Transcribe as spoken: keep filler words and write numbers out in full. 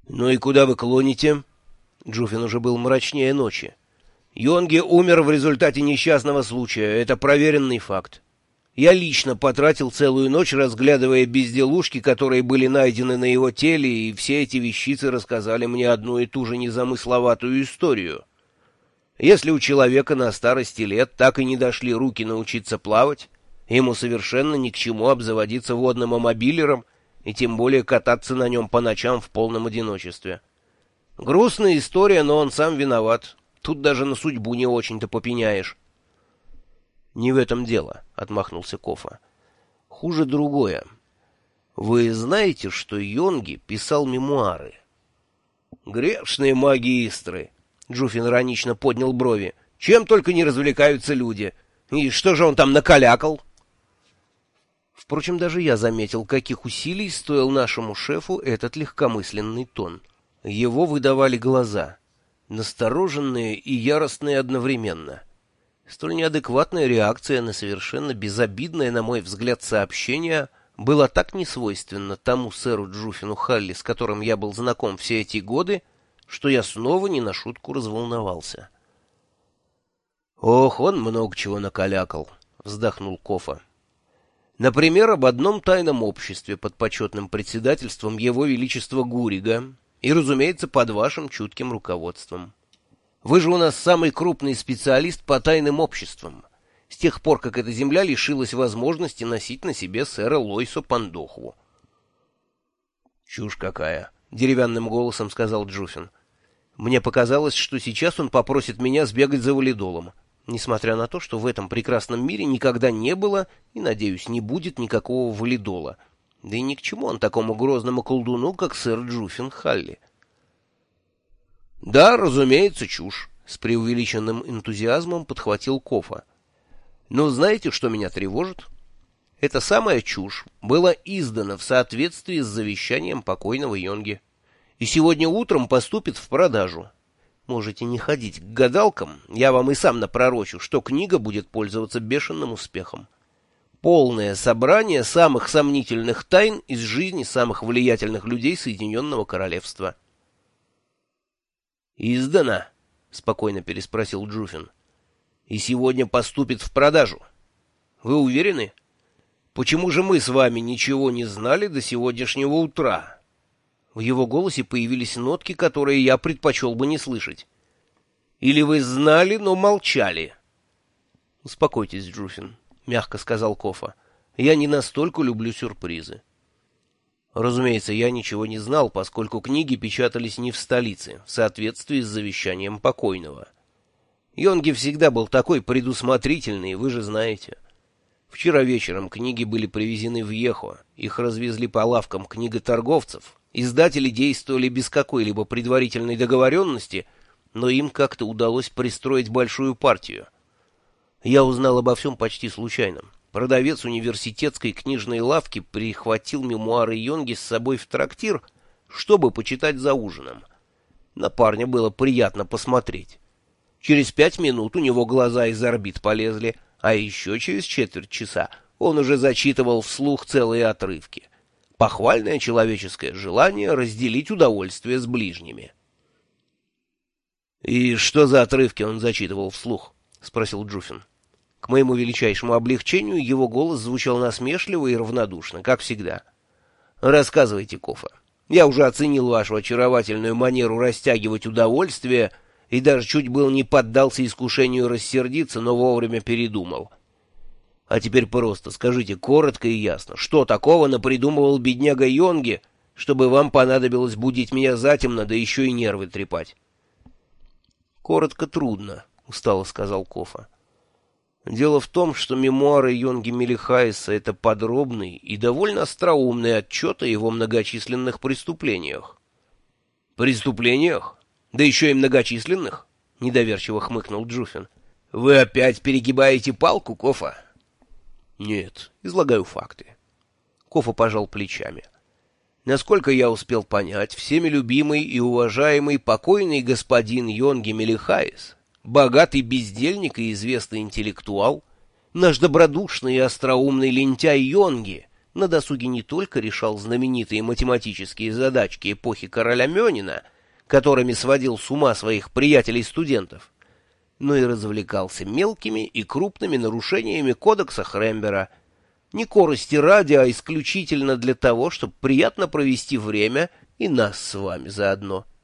«Ну и куда вы клоните?» Джуфин уже был мрачнее ночи. «Йонги умер в результате несчастного случая. Это проверенный факт. Я лично потратил целую ночь, разглядывая безделушки, которые были найдены на его теле, и все эти вещицы рассказали мне одну и ту же незамысловатую историю. Если у человека на старости лет так и не дошли руки научиться плавать, ему совершенно ни к чему обзаводиться водным мобилером и тем более кататься на нем по ночам в полном одиночестве. Грустная история, но он сам виноват. Тут даже на судьбу не очень-то попеняешь». «Не в этом дело», — отмахнулся Кофа. «Хуже другое. Вы знаете, что Йонги писал мемуары?» «Грешные магистры!» — Джуфин иронично поднял брови. «Чем только не развлекаются люди. И что же он там накалякал?» Впрочем, даже я заметил, каких усилий стоил нашему шефу этот легкомысленный тон. Его выдавали глаза, настороженные и яростные одновременно. Столь неадекватная реакция на совершенно безобидное, на мой взгляд, сообщение была так несвойственна тому сэру Джуфину Халли, с которым я был знаком все эти годы, что я снова не на шутку разволновался. «Ох, он много чего накалякал», — вздохнул Кофа. «Например, об одном тайном обществе под почетным председательством Его Величества Гурига и, разумеется, под вашим чутким руководством. Вы же у нас самый крупный специалист по тайным обществам, с тех пор, как эта земля лишилась возможности носить на себе сэра Лойсо Пандохву». «Чушь какая!» — деревянным голосом сказал Джуфин. «Мне показалось, что сейчас он попросит меня сбегать за валидолом, несмотря на то, что в этом прекрасном мире никогда не было и, надеюсь, не будет никакого валидола. Да и ни к чему он такому грозному колдуну, как сэр Джуфин Халли». «Да, разумеется, чушь», — с преувеличенным энтузиазмом подхватил Кофа. «Но знаете, что меня тревожит? Эта самая чушь была издана в соответствии с завещанием покойного Йонги, и сегодня утром поступит в продажу. Можете не ходить к гадалкам, я вам и сам напророчу, что книга будет пользоваться бешеным успехом. Полное собрание самых сомнительных тайн из жизни самых влиятельных людей Соединенного Королевства». «Издана?» — спокойно переспросил Джуфин. «И сегодня поступит в продажу. Вы уверены? Почему же мы с вами ничего не знали до сегодняшнего утра?» В его голосе появились нотки, которые я предпочел бы не слышать. «Или вы знали, но молчали?» «Успокойтесь, Джуфин», — мягко сказал Кофа. «Я не настолько люблю сюрпризы». Разумеется, я ничего не знал, поскольку книги печатались не в столице, в соответствии с завещанием покойного. Йонги всегда был такой предусмотрительный, вы же знаете. Вчера вечером книги были привезены в Ехо, их развезли по лавкам книготорговцев. Издатели действовали без какой-либо предварительной договоренности, но им как-то удалось пристроить большую партию. Я узнал обо всем почти случайно. Продавец университетской книжной лавки прихватил мемуары Йонги с собой в трактир, чтобы почитать за ужином. На парня было приятно посмотреть. Через пять минут у него глаза из орбит полезли, а еще через четверть часа он уже зачитывал вслух целые отрывки. Похвальное человеческое желание разделить удовольствие с ближними. «И что за отрывки он зачитывал вслух?» — спросил Джуфин. К моему величайшему облегчению его голос звучал насмешливо и равнодушно, как всегда. «Рассказывайте, Кофа. Я уже оценил вашу очаровательную манеру растягивать удовольствие и даже чуть было не поддался искушению рассердиться, но вовремя передумал. А теперь просто скажите коротко и ясно, что такого напридумывал бедняга Йонги, чтобы вам понадобилось будить меня затемно, да еще и нервы трепать?» «Коротко трудно», — устало сказал Кофа. «Дело в том, что мемуары Йонги Мелихаиса — это подробный и довольно остроумный отчет о его многочисленных преступлениях». «Преступлениях? Да еще и многочисленных?» — недоверчиво хмыкнул Джуфин. «Вы опять перегибаете палку, Кофа?» «Нет, излагаю факты». Кофа пожал плечами. «Насколько я успел понять, всеми любимый и уважаемый покойный господин Йонги Мелихаис, богатый бездельник и известный интеллектуал, наш добродушный и остроумный лентяй Йонги, на досуге не только решал знаменитые математические задачки эпохи короля Мёнина, которыми сводил с ума своих приятелей-студентов, но и развлекался мелкими и крупными нарушениями кодекса Хрембера, не корости ради, а исключительно для того, чтобы приятно провести время и нас с вами заодно.